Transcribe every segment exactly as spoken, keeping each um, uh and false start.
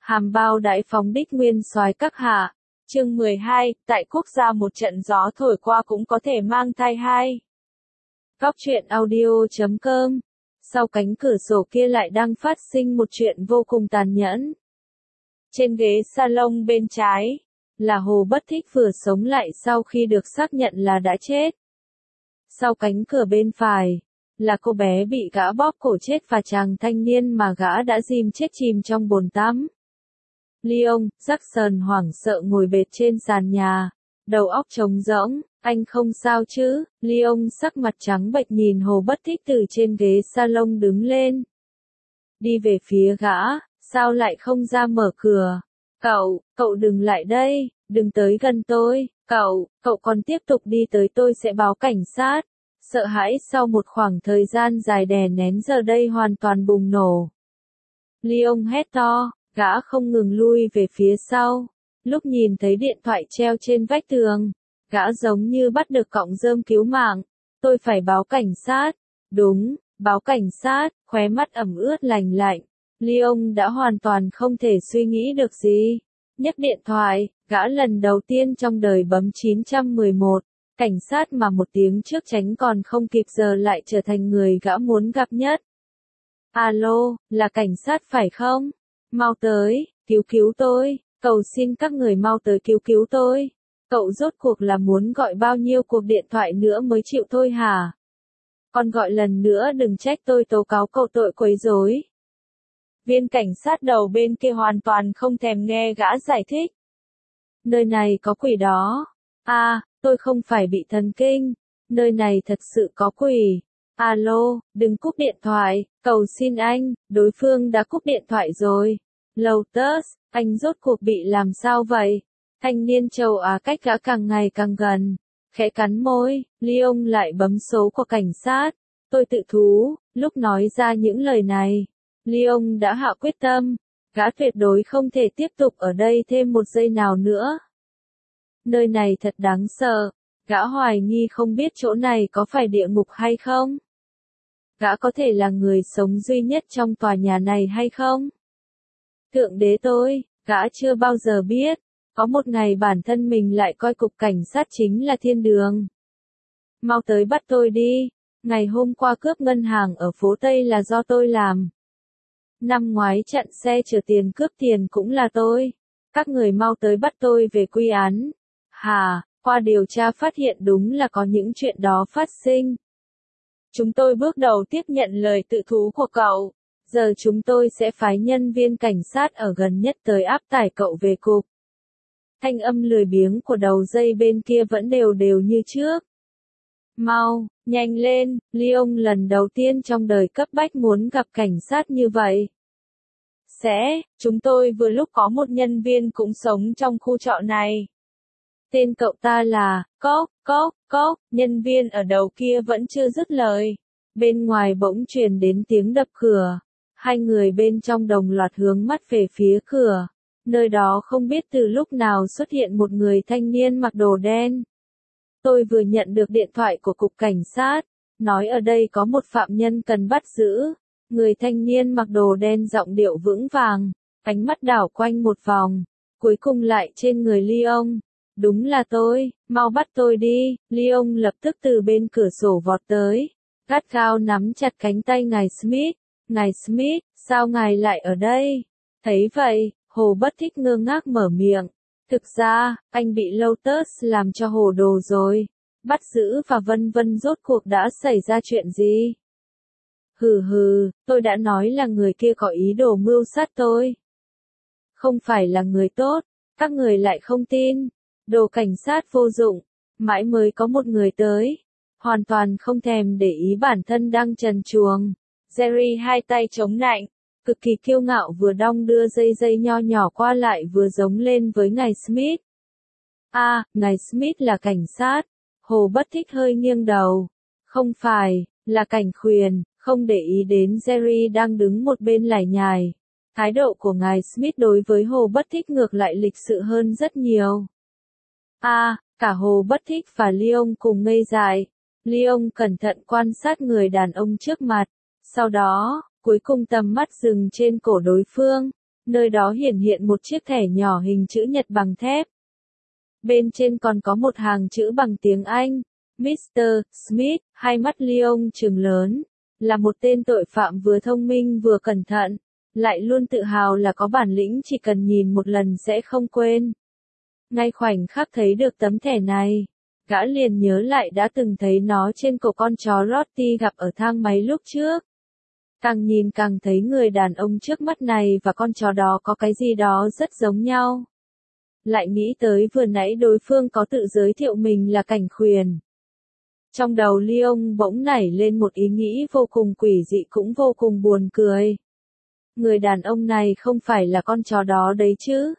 Hàm bao đại phóng đích nguyên soái các hạ. Chương mười hai, tại quốc gia một trận gió thổi qua cũng có thể mang thai hai. Góc truyện audio chấm com. Sau cánh cửa sổ kia lại đang phát sinh một chuyện vô cùng tàn nhẫn. Trên ghế salon bên trái, là Hồ Bất Thích vừa sống lại sau khi được xác nhận là đã chết. Sau cánh cửa bên phải, là cô bé bị gã bóp cổ chết và chàng thanh niên mà gã đã dìm chết chìm trong bồn tắm. Leon Jackson hoảng sợ ngồi bệt trên sàn nhà, đầu óc trống rỗng. Anh không sao chứ? Leon sắc mặt trắng bệch nhìn Hồ Bất Thích từ trên ghế salon đứng lên. Đi về phía gã, sao lại không ra mở cửa? Cậu, cậu đừng lại đây, đừng tới gần tôi, cậu, cậu còn tiếp tục đi tới tôi sẽ báo cảnh sát. Sợ hãi sau một khoảng thời gian dài đè nén giờ đây hoàn toàn bùng nổ. Leon hét to, gã không ngừng lui về phía sau. Lúc nhìn thấy điện thoại treo trên vách tường, gã giống như bắt được cọng rơm cứu mạng. Tôi phải báo cảnh sát. Đúng, báo cảnh sát, khóe mắt ẩm ướt lành lạnh. Leon đã hoàn toàn không thể suy nghĩ được gì. Nhấc điện thoại, gã lần đầu tiên trong đời bấm chín một một. Cảnh sát mà một tiếng trước tránh còn không kịp giờ lại trở thành người gã muốn gặp nhất. Alo, là cảnh sát phải không? Mau tới, cứu cứu tôi, cầu xin các người mau tới cứu cứu tôi. Cậu rốt cuộc là muốn gọi bao nhiêu cuộc điện thoại nữa mới chịu thôi hả? Còn gọi lần nữa đừng trách tôi tố cáo cậu tội quấy rối. Viên cảnh sát đầu bên kia hoàn toàn không thèm nghe gã giải thích. Nơi này có quỷ đó. À, tôi không phải bị thần kinh. Nơi này thật sự có quỷ. Alo, đừng cúp điện thoại, cầu xin anh, đối phương đã cúp điện thoại rồi. Lotus, anh rốt cuộc bị làm sao vậy? Thanh niên châu Á cách gã càng ngày càng gần. Khẽ cắn môi, Leon lại bấm số của cảnh sát. Tôi tự thú, lúc nói ra những lời này. Leon đã hạ quyết tâm. Gã tuyệt đối không thể tiếp tục ở đây thêm một giây nào nữa. Nơi này thật đáng sợ. Gã hoài nghi không biết chỗ này có phải địa ngục hay không. Gã có thể là người sống duy nhất trong tòa nhà này hay không? Thượng đế tôi, gã chưa bao giờ biết. Có một ngày bản thân mình lại coi cục cảnh sát chính là thiên đường. Mau tới bắt tôi đi. Ngày hôm qua cướp ngân hàng ở phố Tây là do tôi làm. Năm ngoái chặn xe chở tiền cướp tiền cũng là tôi. Các người mau tới bắt tôi về quy án. Hà, qua điều tra phát hiện đúng là có những chuyện đó phát sinh. Chúng tôi bước đầu tiếp nhận lời tự thú của cậu. Giờ chúng tôi sẽ phái nhân viên cảnh sát ở gần nhất tới áp tải cậu về cục. Thanh âm lười biếng của đầu dây bên kia vẫn đều đều như trước. Mau, nhanh lên, Leon lần đầu tiên trong đời cấp bách muốn gặp cảnh sát như vậy. Sẽ, chúng tôi vừa lúc có một nhân viên cũng sống trong khu trọ này. Tên cậu ta là, Cốc, Cốc, Cốc, nhân viên ở đầu kia vẫn chưa dứt lời. Bên ngoài bỗng truyền đến tiếng đập cửa. Hai người bên trong đồng loạt hướng mắt về phía cửa. Nơi đó không biết từ lúc nào xuất hiện một người thanh niên mặc đồ đen. Tôi vừa nhận được điện thoại của cục cảnh sát, nói ở đây có một phạm nhân cần bắt giữ. Người thanh niên mặc đồ đen giọng điệu vững vàng, ánh mắt đảo quanh một vòng, cuối cùng lại trên người Leon. Đúng là tôi, mau bắt tôi đi. Leon lập tức từ bên cửa sổ vọt tới, gắt gao nắm chặt cánh tay ngài Smith. Ngài Smith, sao ngài lại ở đây? Thấy vậy, Hồ Bất Thích ngơ ngác mở miệng. Thực ra, anh bị Lotus làm cho hồ đồ rồi. Bắt giữ và vân vân rốt cuộc đã xảy ra chuyện gì? Hừ hừ, tôi đã nói là người kia có ý đồ mưu sát tôi. Không phải là người tốt, các người lại không tin. Đồ cảnh sát vô dụng, mãi mới có một người tới. Hoàn toàn không thèm để ý bản thân đang trần truồng. Jerry hai tay chống nạnh, cực kỳ kiêu ngạo vừa đong đưa dây dây nho nhỏ qua lại vừa giống lên với ngài Smith. À, ngài Smith là cảnh sát. Hồ Bất Thích hơi nghiêng đầu. Không phải, là cảnh khuyển, không để ý đến Jerry đang đứng một bên lải nhải. Thái độ của ngài Smith đối với Hồ Bất Thích ngược lại lịch sự hơn rất nhiều. À, cả Hồ Bất Thích và Leon cùng ngây dại. Leon cẩn thận quan sát người đàn ông trước mặt. Sau đó, cuối cùng tầm mắt dừng trên cổ đối phương. Nơi đó hiển hiện một chiếc thẻ nhỏ hình chữ nhật bằng thép. Bên trên còn có một hàng chữ bằng tiếng Anh. mít tơ Smith, hai mắt Leon trừng lớn. Là một tên tội phạm vừa thông minh vừa cẩn thận. Lại luôn tự hào là có bản lĩnh chỉ cần nhìn một lần sẽ không quên. Ngay khoảnh khắc thấy được tấm thẻ này, gã liền nhớ lại đã từng thấy nó trên cổ con chó Lottie gặp ở thang máy lúc trước. Càng nhìn càng thấy người đàn ông trước mắt này và con chó đó có cái gì đó rất giống nhau. Lại nghĩ tới vừa nãy đối phương có tự giới thiệu mình là cảnh khuyển. Trong đầu Leon bỗng nảy lên một ý nghĩ vô cùng quỷ dị cũng vô cùng buồn cười. Người đàn ông này không phải là con chó đó đấy chứ?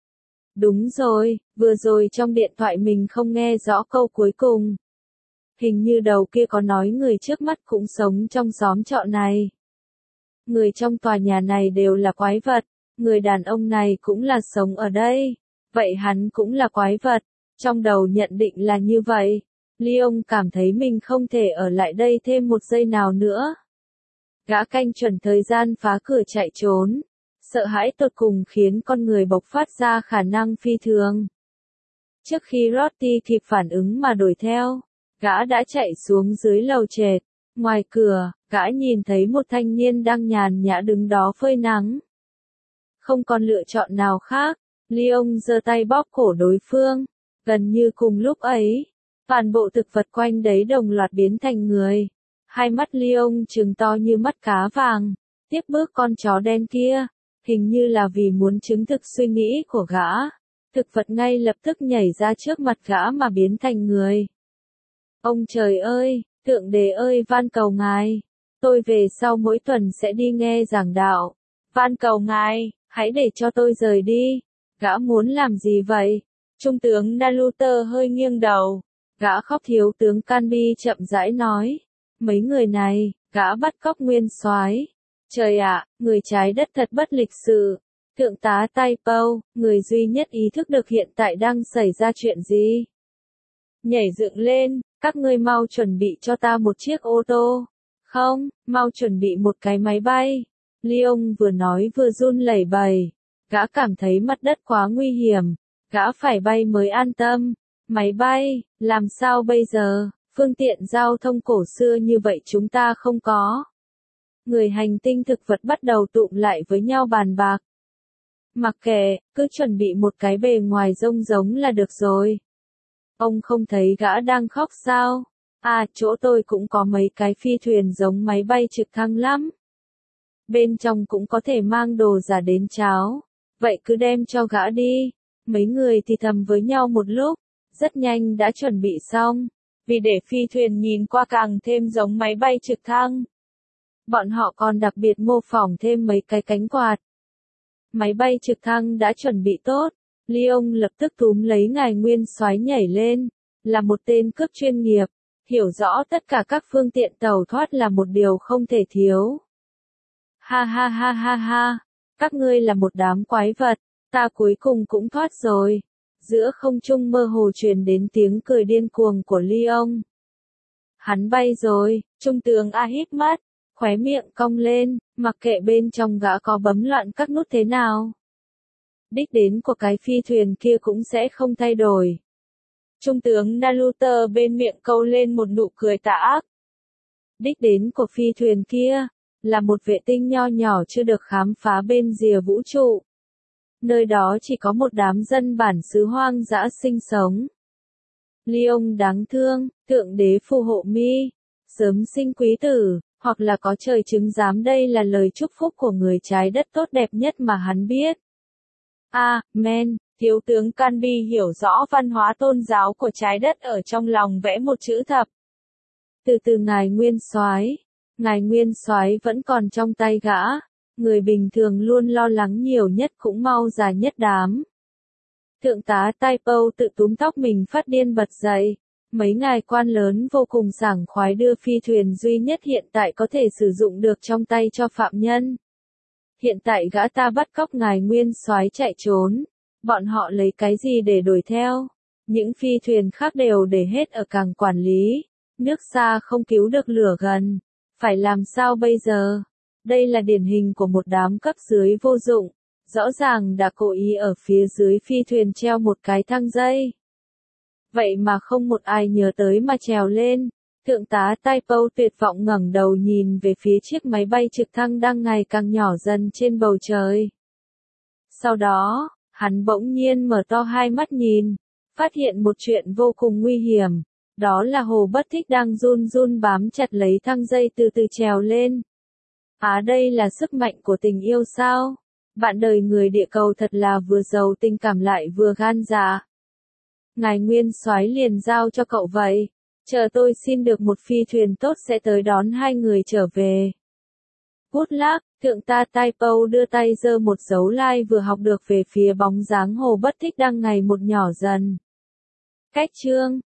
Đúng rồi, vừa rồi trong điện thoại mình không nghe rõ câu cuối cùng. Hình như đầu kia có nói người trước mắt cũng sống trong xóm trọ này. Người trong tòa nhà này đều là quái vật, người đàn ông này cũng là sống ở đây. Vậy hắn cũng là quái vật, trong đầu nhận định là như vậy. Leon cảm thấy mình không thể ở lại đây thêm một giây nào nữa. Gã canh chuẩn thời gian phá cửa chạy trốn. Sợ hãi tột cùng khiến con người bộc phát ra khả năng phi thường. Trước khi Lottie kịp phản ứng mà đuổi theo, gã đã chạy xuống dưới lầu trệt. Ngoài cửa, gã nhìn thấy một thanh niên đang nhàn nhã đứng đó phơi nắng. Không còn lựa chọn nào khác, Leon giơ tay bóp cổ đối phương. Gần như cùng lúc ấy, toàn bộ thực vật quanh đấy đồng loạt biến thành người. Hai mắt Leon trừng to như mắt cá vàng, tiếp bước con chó đen kia. Hình như là vì muốn chứng thực suy nghĩ của gã. Thực vật ngay lập tức nhảy ra trước mặt gã mà biến thành người. Ông trời ơi, Thượng Đế ơi van cầu ngài. Tôi về sau mỗi tuần sẽ đi nghe giảng đạo. Van cầu ngài, hãy để cho tôi rời đi. Gã muốn làm gì vậy? Trung tướng Naluter hơi nghiêng đầu. Gã khóc thiếu tướng Canby chậm rãi nói. Mấy người này, gã bắt cóc nguyên soái. Trời ạ, người trái đất thật bất lịch sự. Thượng tá Typo, người duy nhất ý thức được hiện tại đang xảy ra chuyện gì. Nhảy dựng lên, các ngươi mau chuẩn bị cho ta một chiếc ô tô. Không, mau chuẩn bị một cái máy bay. Leon vừa nói vừa run lẩy bẩy. Gã cảm thấy mặt đất quá nguy hiểm. Gã phải bay mới an tâm. Máy bay, làm sao bây giờ? Phương tiện giao thông cổ xưa như vậy chúng ta không có. Người hành tinh thực vật bắt đầu tụm lại với nhau bàn bạc. Mặc kệ, cứ chuẩn bị một cái bề ngoài rông giống là được rồi. Ông không thấy gã đang khóc sao? À, chỗ tôi cũng có mấy cái phi thuyền giống máy bay trực thăng lắm. Bên trong cũng có thể mang đồ giả đến cháo. Vậy cứ đem cho gã đi. Mấy người thì thầm với nhau một lúc. Rất nhanh đã chuẩn bị xong. Vì để phi thuyền nhìn qua càng thêm giống máy bay trực thăng. Bọn họ còn đặc biệt mô phỏng thêm mấy cái cánh quạt. Máy bay trực thăng đã chuẩn bị tốt. Leon lập tức túm lấy ngài nguyên soái nhảy lên. Là một tên cướp chuyên nghiệp. Hiểu rõ tất cả các phương tiện tàu thoát là một điều không thể thiếu. Ha ha ha ha ha. Các ngươi là một đám quái vật. Ta cuối cùng cũng thoát rồi. Giữa không trung mơ hồ truyền đến tiếng cười điên cuồng của Leon. Hắn bay rồi. Trung tướng Ahmed khóe miệng cong lên, mặc kệ bên trong gã có bấm loạn các nút thế nào. Đích đến của cái phi thuyền kia cũng sẽ không thay đổi. Trung tướng Naluter bên miệng câu lên một nụ cười tà ác. Đích đến của phi thuyền kia, là một vệ tinh nho nhỏ chưa được khám phá bên rìa vũ trụ. Nơi đó chỉ có một đám dân bản xứ hoang dã sinh sống. Leon đáng thương, Thượng Đế phù hộ mi, sớm sinh quý tử. Hoặc là có trời chứng giám đây là lời chúc phúc của người trái đất tốt đẹp nhất mà hắn biết. Amen, thiếu tướng Canby hiểu rõ văn hóa tôn giáo của trái đất ở trong lòng vẽ một chữ thập. Từ từ ngài nguyên soái, ngài nguyên soái vẫn còn trong tay gã, người bình thường luôn lo lắng nhiều nhất cũng mau già nhất đám. Thượng tá Typo tự túm tóc mình phát điên bật dậy. Mấy ngài quan lớn vô cùng sảng khoái đưa phi thuyền duy nhất hiện tại có thể sử dụng được trong tay cho phạm nhân. Hiện tại gã ta bắt cóc ngài nguyên soái chạy trốn. Bọn họ lấy cái gì để đuổi theo? Những phi thuyền khác đều để hết ở cảng quản lý. Nước xa không cứu được lửa gần. Phải làm sao bây giờ? Đây là điển hình của một đám cấp dưới vô dụng. Rõ ràng đã cố ý ở phía dưới phi thuyền treo một cái thang dây. Vậy mà không một ai nhớ tới mà trèo lên. Thượng tá Tai Po tuyệt vọng ngẩng đầu nhìn về phía chiếc máy bay trực thăng đang ngày càng nhỏ dần trên bầu trời. Sau đó, hắn bỗng nhiên mở to hai mắt nhìn, phát hiện một chuyện vô cùng nguy hiểm. Đó là Hồ Bất Thích đang run run bám chặt lấy thang dây từ từ trèo lên. Á đây là sức mạnh của tình yêu sao? Bạn đời người địa cầu thật là vừa giàu tình cảm lại vừa gan dạ. Ngài Nguyên Soái liền giao cho cậu vậy. Chờ tôi xin được một phi thuyền tốt sẽ tới đón hai người trở về. Good luck, thượng tá Tai Po đưa tay giơ một dấu like vừa học được về phía bóng dáng Hồ Bất Thích đang ngày một nhỏ dần. Cách chương